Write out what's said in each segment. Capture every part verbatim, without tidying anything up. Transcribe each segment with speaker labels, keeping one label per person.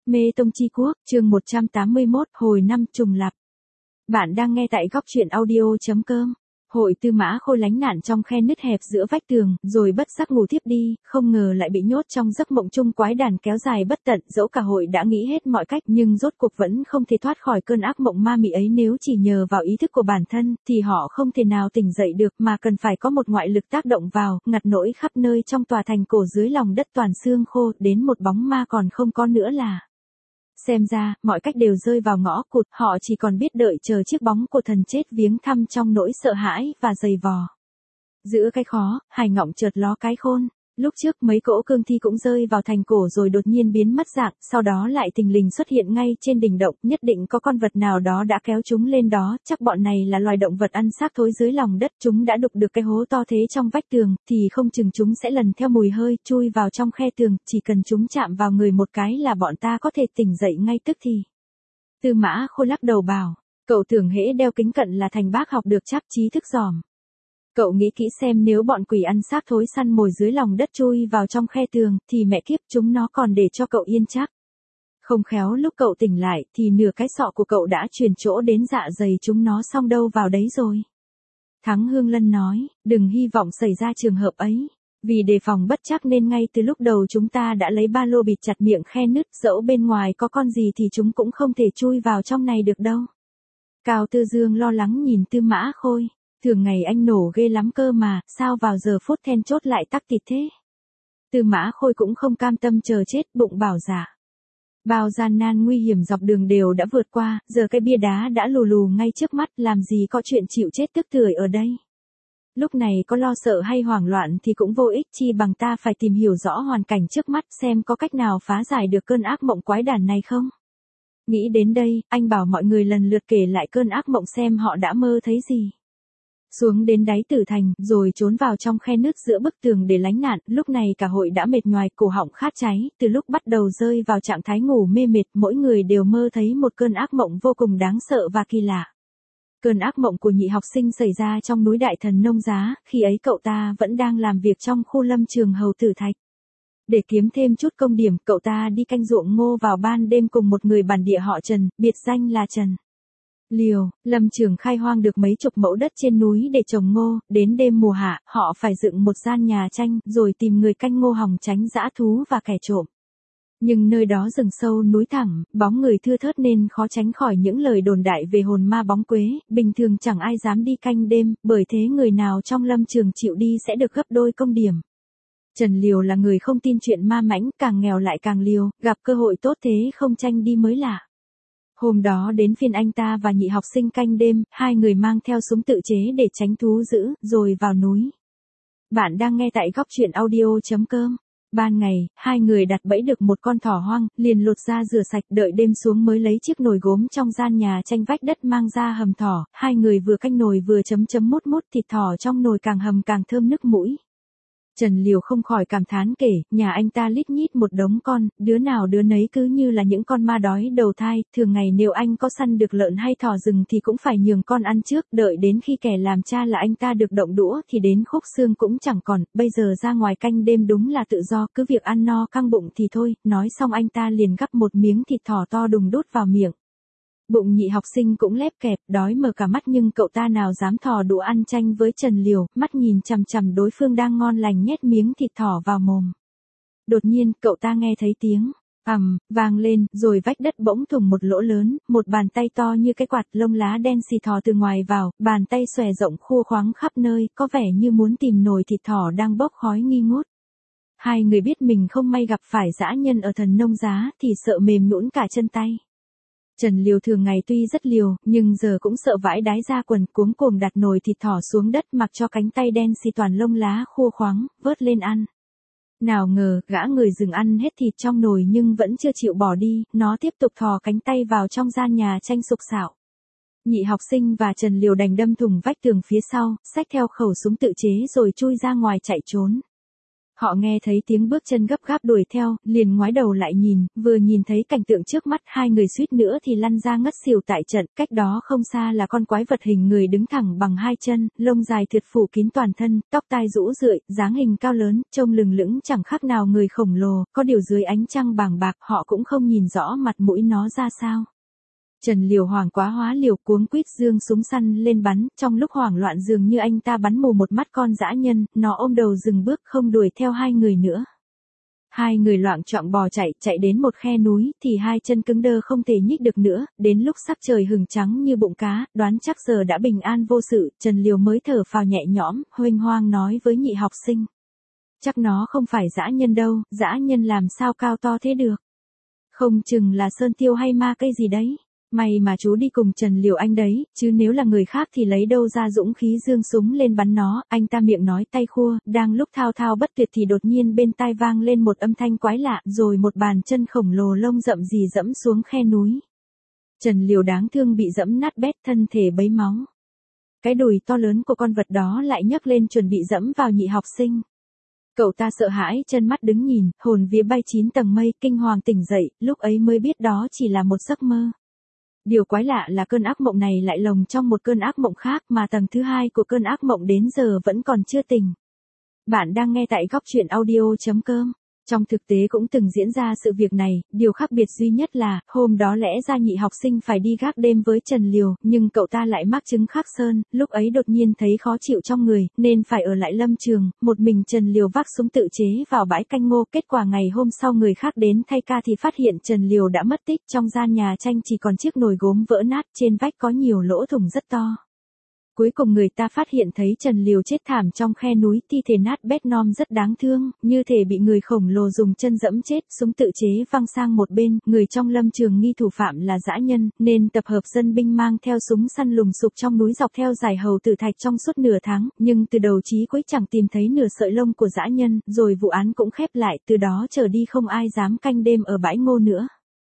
Speaker 1: Mê Tông Chi Quốc, chương một trăm tám mươi mốt, hồi năm trùng lặp. Bạn đang nghe tại góc truyện audio chấm com. Hội Tư Mã Khôi lánh nạn trong khe nứt hẹp giữa vách tường, rồi bất giác ngủ thiếp đi, không ngờ lại bị nhốt trong giấc mộng chung quái đản kéo dài bất tận. Dẫu cả hội đã nghĩ hết mọi cách nhưng rốt cuộc vẫn không thể thoát khỏi cơn ác mộng ma mị ấy. Nếu chỉ nhờ vào ý thức của bản thân thì họ không thể nào tỉnh dậy được, mà cần phải có một ngoại lực tác động vào, ngặt nỗi khắp nơi trong tòa thành cổ dưới lòng đất toàn xương khô, đến một bóng ma còn không có nữa là. Xem ra, mọi cách đều rơi vào ngõ cụt, họ chỉ còn biết đợi chờ chiếc bóng của thần chết viếng thăm trong nỗi sợ hãi và dày vò. Giữa cái khó, Hải Ngọng chợt ló cái khôn. Lúc trước mấy cỗ cương thi cũng rơi vào thành cổ rồi đột nhiên biến mất dạng, sau đó lại thình lình xuất hiện ngay trên đỉnh động, nhất định có con vật nào đó đã kéo chúng lên đó, chắc bọn này là loài động vật ăn xác thối dưới lòng đất, chúng đã đục được cái hố to thế trong vách tường, thì không chừng chúng sẽ lần theo mùi hơi, chui vào trong khe tường, chỉ cần chúng chạm vào người một cái là bọn ta có thể tỉnh dậy ngay tức thì. Tư Mã Khôi lắc đầu bảo, cậu tưởng hễ đeo kính cận là thành bác học được chắp trí thức giòm. Cậu nghĩ kỹ xem, nếu bọn quỷ ăn xác thối săn mồi dưới lòng đất chui vào trong khe tường, thì mẹ kiếp chúng nó còn để cho cậu yên chắc. Không khéo lúc cậu tỉnh lại, thì nửa cái sọ của cậu đã truyền chỗ đến dạ dày chúng nó xong đâu vào đấy rồi. Thắng Hương Lân nói, đừng hy vọng xảy ra trường hợp ấy. Vì đề phòng bất chắc nên ngay từ lúc đầu chúng ta đã lấy ba lô bịt chặt miệng khe nứt, dẫu bên ngoài có con gì thì chúng cũng không thể chui vào trong này được đâu. Cao Tư Dương lo lắng nhìn Tư Mã Khôi. Thường ngày anh nổ ghê lắm cơ mà, sao vào giờ phút then chốt lại tắc tịt thế? Tư Mã Khôi cũng không cam tâm chờ chết, bụng bảo dạ. Bao gian nan nguy hiểm dọc đường đều đã vượt qua, giờ cái bia đá đã lù lù ngay trước mắt, làm gì có chuyện chịu chết tức tưởi ở đây. Lúc này có lo sợ hay hoảng loạn thì cũng vô ích, chi bằng ta phải tìm hiểu rõ hoàn cảnh trước mắt xem có cách nào phá giải được cơn ác mộng quái đản này không. Nghĩ đến đây, anh bảo mọi người lần lượt kể lại cơn ác mộng xem họ đã mơ thấy gì. Xuống đến đáy tử thành, rồi trốn vào trong khe nước giữa bức tường để lánh nạn, lúc này cả hội đã mệt nhoài, cổ họng khát cháy, từ lúc bắt đầu rơi vào trạng thái ngủ mê mệt, mỗi người đều mơ thấy một cơn ác mộng vô cùng đáng sợ và kỳ lạ. Cơn ác mộng của Nhị học sinh xảy ra trong núi Đại Thần Nông Giá, khi ấy cậu ta vẫn đang làm việc trong khu lâm trường Hầu Tử Thạch. Để kiếm thêm chút công điểm, cậu ta đi canh ruộng ngô vào ban đêm cùng một người bản địa họ Trần, biệt danh là Trần Liều. Lâm trường khai hoang được mấy chục mẫu đất trên núi để trồng ngô, đến đêm mùa hạ, họ phải dựng một gian nhà tranh, rồi tìm người canh ngô hòng tránh dã thú và kẻ trộm. Nhưng nơi đó rừng sâu núi thẳm, bóng người thưa thớt nên khó tránh khỏi những lời đồn đại về hồn ma bóng quế, bình thường chẳng ai dám đi canh đêm, bởi thế người nào trong lâm trường chịu đi sẽ được gấp đôi công điểm. Trần Liều là người không tin chuyện ma mãnh, càng nghèo lại càng liều, gặp cơ hội tốt thế không tranh đi mới lạ. Hôm đó đến phiên anh ta và Nhị học sinh canh đêm, hai người mang theo súng tự chế để tránh thú dữ, rồi vào núi. Bạn đang nghe tại góc truyện audio chấm com. Ban ngày, hai người đặt bẫy được một con thỏ hoang, liền lột ra rửa sạch, đợi đêm xuống mới lấy chiếc nồi gốm trong gian nhà tranh vách đất mang ra hầm thỏ, hai người vừa canh nồi vừa chấm chấm mút mút thịt thỏ trong nồi, càng hầm càng thơm nức mũi. Trần Liều không khỏi cảm thán kể, nhà anh ta lít nhít một đống con, đứa nào đứa nấy cứ như là những con ma đói đầu thai, thường ngày nếu anh có săn được lợn hay thỏ rừng thì cũng phải nhường con ăn trước, đợi đến khi kẻ làm cha là anh ta được động đũa thì đến khúc xương cũng chẳng còn, bây giờ ra ngoài canh đêm đúng là tự do, cứ việc ăn no căng bụng thì thôi, nói xong anh ta liền gắp một miếng thịt thỏ to đùng đút vào miệng. Bụng Nhị học sinh cũng lép kẹp, đói mở cả mắt nhưng cậu ta nào dám thò đũa ăn tranh với Trần Liều, mắt nhìn chằm chằm đối phương đang ngon lành nhét miếng thịt thỏ vào mồm. Đột nhiên, cậu ta nghe thấy tiếng ầm vang lên, rồi vách đất bỗng thủng một lỗ lớn, một bàn tay to như cái quạt lông lá đen xì thò từ ngoài vào, bàn tay xòe rộng khua khoáng khắp nơi, có vẻ như muốn tìm nồi thịt thỏ đang bốc khói nghi ngút. Hai người biết mình không may gặp phải dã nhân ở Thần Nông Giá thì sợ mềm nhũn cả chân tay. Trần Liều thường ngày tuy rất liều, nhưng giờ cũng sợ vãi đái ra quần, cuống cuồng đặt nồi thịt thỏ xuống đất, mặc cho cánh tay đen xì toàn lông lá khô khoáng, vớt lên ăn. Nào ngờ, gã người rừng ăn hết thịt trong nồi nhưng vẫn chưa chịu bỏ đi, nó tiếp tục thò cánh tay vào trong gian nhà tranh sục sạo. Nhị học sinh và Trần Liều đành đâm thủng vách tường phía sau, xách theo khẩu súng tự chế rồi chui ra ngoài chạy trốn. Họ nghe thấy tiếng bước chân gấp gáp đuổi theo, liền ngoái đầu lại nhìn, vừa nhìn thấy cảnh tượng trước mắt hai người suýt nữa thì lăn ra ngất xỉu tại trận, cách đó không xa là con quái vật hình người đứng thẳng bằng hai chân, lông dài thượt phủ kín toàn thân, tóc tai rũ rượi, dáng hình cao lớn, trông lừng lững chẳng khác nào người khổng lồ, có điều dưới ánh trăng bàng bạc họ cũng không nhìn rõ mặt mũi nó ra sao. Trần Liều hoảng quá hóa liều cuống quýt giương súng săn lên bắn, trong lúc hoảng loạn dường như anh ta bắn mù một mắt con dã nhân, nó ôm đầu dừng bước không đuổi theo hai người nữa. Hai người loạng choạng bò chạy, chạy đến một khe núi, thì hai chân cứng đơ không thể nhích được nữa, đến lúc sắc trời hừng trắng như bụng cá, đoán chắc giờ đã bình an vô sự, Trần Liều mới thở phào nhẹ nhõm, huênh hoang nói với nhị học sinh. Chắc nó không phải dã nhân đâu, dã nhân làm sao cao to thế được. Không chừng là sơn tiêu hay ma cây gì đấy. May mà chú đi cùng Trần Liều anh đấy, chứ nếu là người khác thì lấy đâu ra dũng khí giương súng lên bắn nó, anh ta miệng nói tay khua, đang lúc thao thao bất tuyệt thì đột nhiên bên tai vang lên một âm thanh quái lạ, rồi một bàn chân khổng lồ lông rậm rì dẫm xuống khe núi. Trần Liều đáng thương bị dẫm nát bét thân thể bấy máu. Cái đùi to lớn của con vật đó lại nhấc lên chuẩn bị dẫm vào nhị học sinh. Cậu ta sợ hãi chân mắt đứng nhìn, hồn vía bay chín tầng mây, kinh hoàng tỉnh dậy, lúc ấy mới biết đó chỉ là một giấc mơ. Điều quái lạ là cơn ác mộng này lại lồng trong một cơn ác mộng khác mà tầng thứ hai của cơn ác mộng đến giờ vẫn còn chưa tỉnh. Bạn đang nghe tại góc truyện audio chấm com. Trong thực tế cũng từng diễn ra sự việc này, điều khác biệt duy nhất là, hôm đó lẽ ra nhị học sinh phải đi gác đêm với Trần Liều, nhưng cậu ta lại mắc chứng khắc sơn, lúc ấy đột nhiên thấy khó chịu trong người, nên phải ở lại lâm trường, một mình Trần Liều vác súng tự chế vào bãi canh ngô, kết quả ngày hôm sau người khác đến thay ca thì phát hiện Trần Liều đã mất tích, trong gian nhà tranh chỉ còn chiếc nồi gốm vỡ nát, trên vách có nhiều lỗ thủng rất to. Cuối cùng người ta phát hiện thấy Trần Liều chết thảm trong khe núi, thi thể nát bét non rất đáng thương, như thể bị người khổng lồ dùng chân dẫm chết, súng tự chế văng sang một bên, người trong lâm trường nghi thủ phạm là dã nhân, nên tập hợp dân binh mang theo súng săn lùng sục trong núi dọc theo dải hầu tử thạch trong suốt nửa tháng, nhưng từ đầu chí cuối chẳng tìm thấy nửa sợi lông của dã nhân, rồi vụ án cũng khép lại, từ đó trở đi không ai dám canh đêm ở bãi ngô nữa.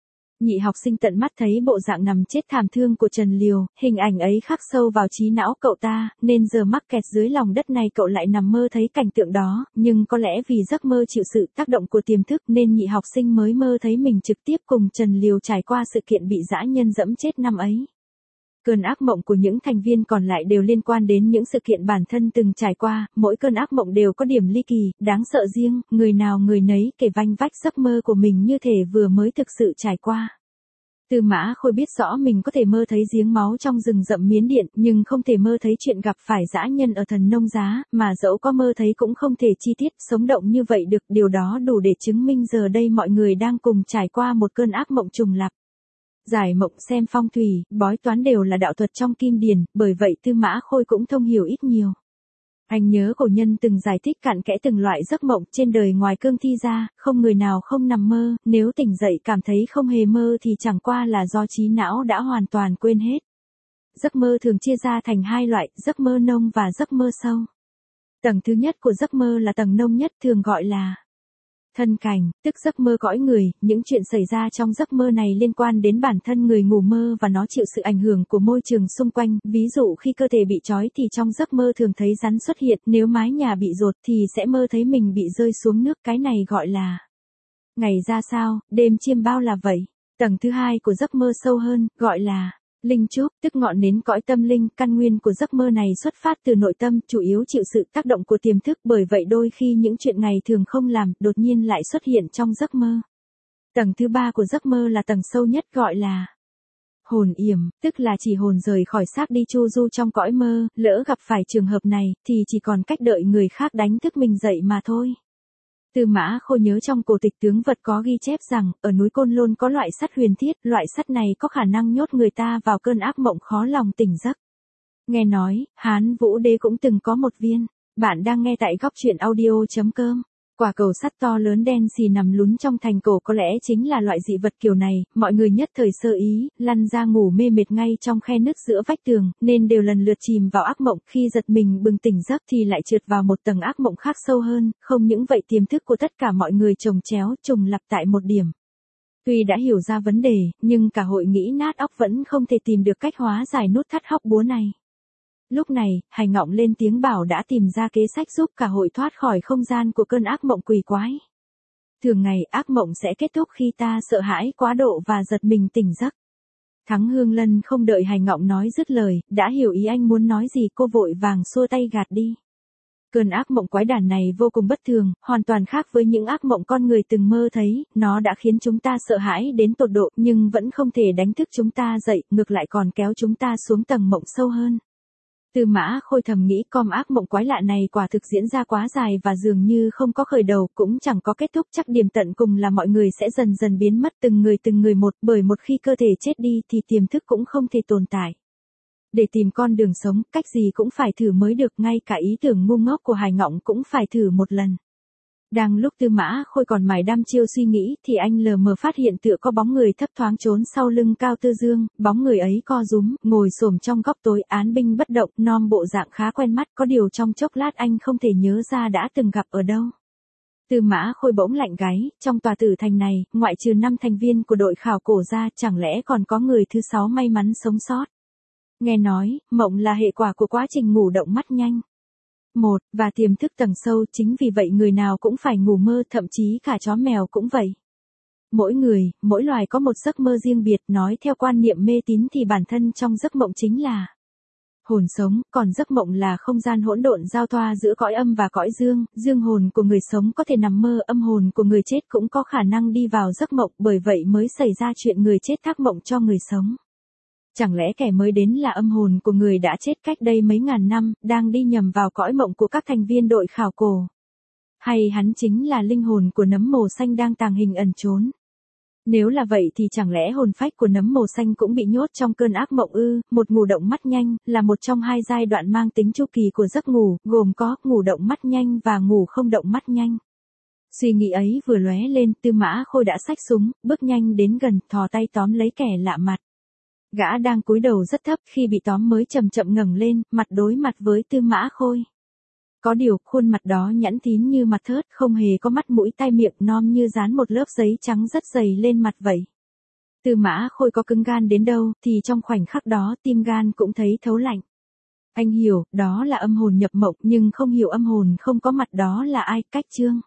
Speaker 1: Nhị học sinh tận mắt thấy bộ dạng nằm chết thảm thương của Trần Liều, hình ảnh ấy khắc sâu vào trí não cậu ta, nên giờ mắc kẹt dưới lòng đất này cậu lại nằm mơ thấy cảnh tượng đó, nhưng có lẽ vì giấc mơ chịu sự tác động của tiềm thức nên nhị học sinh mới mơ thấy mình trực tiếp cùng Trần Liều trải qua sự kiện bị dã nhân dẫm chết năm ấy. Cơn ác mộng của những thành viên còn lại đều liên quan đến những sự kiện bản thân từng trải qua, mỗi cơn ác mộng đều có điểm ly kỳ, đáng sợ riêng, người nào người nấy kể vanh vách giấc mơ của mình như thể vừa mới thực sự trải qua. Tư Mã Khôi biết rõ mình có thể mơ thấy giếng máu trong rừng rậm Miến Điện, nhưng không thể mơ thấy chuyện gặp phải dã nhân ở Thần Nông Giá, mà dẫu có mơ thấy cũng không thể chi tiết, sống động như vậy được, điều đó đủ để chứng minh giờ đây mọi người đang cùng trải qua một cơn ác mộng trùng lặp. Giải mộng xem phong thủy, bói toán đều là đạo thuật trong kim điển, bởi vậy Tư Mã Khôi cũng thông hiểu ít nhiều. Anh nhớ cổ nhân từng giải thích cặn kẽ từng loại giấc mộng trên đời ngoài cương thi ra, không người nào không nằm mơ, nếu tỉnh dậy cảm thấy không hề mơ thì chẳng qua là do trí não đã hoàn toàn quên hết. Giấc mơ thường chia ra thành hai loại, giấc mơ nông và giấc mơ sâu. Tầng thứ nhất của giấc mơ là tầng nông nhất, thường gọi là thân cảnh, tức giấc mơ cõi người, những chuyện xảy ra trong giấc mơ này liên quan đến bản thân người ngủ mơ và nó chịu sự ảnh hưởng của môi trường xung quanh, ví dụ khi cơ thể bị trói thì trong giấc mơ thường thấy rắn xuất hiện, nếu mái nhà bị dột thì sẽ mơ thấy mình bị rơi xuống nước, cái này gọi là ngày ra sao, đêm chiêm bao là vậy. Tầng thứ hai của giấc mơ sâu hơn, gọi là linh trúc, tức ngọn nến cõi tâm linh, căn nguyên của giấc mơ này xuất phát từ nội tâm, chủ yếu chịu sự tác động của tiềm thức, bởi vậy đôi khi những chuyện ngày thường không làm, đột nhiên lại xuất hiện trong giấc mơ. Tầng thứ ba của giấc mơ là tầng sâu nhất, gọi là hồn yểm, tức là chỉ hồn rời khỏi xác đi chu du trong cõi mơ, lỡ gặp phải trường hợp này, thì chỉ còn cách đợi người khác đánh thức mình dậy mà thôi. Tư Mã Khôi nhớ trong cổ tịch tướng vật có ghi chép rằng, ở núi Côn Lôn có loại sắt huyền thiết, loại sắt này có khả năng nhốt người ta vào cơn ác mộng khó lòng tỉnh giấc. Nghe nói, Hán Vũ Đế cũng từng có một viên. Bạn đang nghe tại góc truyện audio chấm com. Quả cầu sắt to lớn đen xì nằm lún trong thành cổ có lẽ chính là loại dị vật kiểu này, mọi người nhất thời sơ ý, lăn ra ngủ mê mệt ngay trong khe nứt giữa vách tường, nên đều lần lượt chìm vào ác mộng, khi giật mình bừng tỉnh giấc thì lại trượt vào một tầng ác mộng khác sâu hơn, không những vậy tiềm thức của tất cả mọi người chồng chéo, trùng lặp tại một điểm. Tuy đã hiểu ra vấn đề, nhưng cả hội nghĩ nát óc vẫn không thể tìm được cách hóa giải nút thắt hóc búa này. Lúc này, Hải Ngọng lên tiếng bảo đã tìm ra kế sách giúp cả hội thoát khỏi không gian của cơn ác mộng quỷ quái. Thường ngày ác mộng sẽ kết thúc khi ta sợ hãi quá độ và giật mình tỉnh giấc. Thắng Hương Lân không đợi Hải Ngọng nói dứt lời, đã hiểu ý anh muốn nói gì, cô vội vàng xua tay gạt đi. Cơn ác mộng quái đản này vô cùng bất thường, hoàn toàn khác với những ác mộng con người từng mơ thấy, nó đã khiến chúng ta sợ hãi đến tột độ nhưng vẫn không thể đánh thức chúng ta dậy, ngược lại còn kéo chúng ta xuống tầng mộng sâu hơn. Tư Mã Khôi thầm nghĩ com ác mộng quái lạ này quả thực diễn ra quá dài và dường như không có khởi đầu cũng chẳng có kết thúc, chắc điểm tận cùng là mọi người sẽ dần dần biến mất từng người từng người một, bởi một khi cơ thể chết đi thì tiềm thức cũng không thể tồn tại. Để tìm con đường sống, cách gì cũng phải thử mới được, ngay cả ý tưởng ngu ngốc của Hải Ngọng cũng phải thử một lần. Đang lúc Tư Mã Khôi còn mải đăm chiêu suy nghĩ thì anh lờ mờ phát hiện tựa có bóng người thấp thoáng trốn sau lưng Cao Tư Dương, bóng người ấy co rúm, ngồi xổm trong góc tối án binh bất động, nom bộ dạng khá quen mắt, có điều trong chốc lát anh không thể nhớ ra đã từng gặp ở đâu. Tư Mã Khôi bỗng lạnh gáy, trong tòa tử thành này, ngoại trừ năm thành viên của đội khảo cổ ra chẳng lẽ còn có người thứ sáu may mắn sống sót. Nghe nói, mộng là hệ quả của quá trình ngủ động mắt nhanh. Một, và tiềm thức tầng sâu, chính vì vậy người nào cũng phải ngủ mơ, thậm chí cả chó mèo cũng vậy. Mỗi người, mỗi loài có một giấc mơ riêng biệt, nói theo quan niệm mê tín thì bản thân trong giấc mộng chính là hồn sống, còn giấc mộng là không gian hỗn độn giao thoa giữa cõi âm và cõi dương, dương hồn của người sống có thể nằm mơ, âm hồn của người chết cũng có khả năng đi vào giấc mộng, bởi vậy mới xảy ra chuyện người chết thác mộng cho người sống. Chẳng lẽ kẻ mới đến là âm hồn của người đã chết cách đây mấy ngàn năm, đang đi nhầm vào cõi mộng của các thành viên đội khảo cổ? Hay hắn chính là linh hồn của nấm mồ xanh đang tàng hình ẩn trốn? Nếu là vậy thì chẳng lẽ hồn phách của nấm mồ xanh cũng bị nhốt trong cơn ác mộng ư? Một ngủ động mắt nhanh, là một trong hai giai đoạn mang tính chu kỳ của giấc ngủ, gồm có ngủ động mắt nhanh và ngủ không động mắt nhanh. Suy nghĩ ấy vừa lóe lên, Tư Mã Khôi đã xách súng, bước nhanh đến gần, thò tay tóm lấy kẻ lạ mặt. Gã đang cúi đầu rất thấp, khi bị tóm mới chậm chậm ngẩng lên, mặt đối mặt với Tư Mã Khôi. Có điều, khuôn mặt đó nhẵn thín như mặt thớt, không hề có mắt mũi tai miệng, non như dán một lớp giấy trắng rất dày lên mặt vậy. Tư Mã Khôi có cứng gan đến đâu, thì trong khoảnh khắc đó tim gan cũng thấy thấu lạnh. Anh hiểu, đó là âm hồn nhập mộng, nhưng không hiểu âm hồn không có mặt đó là ai, Cách Chương.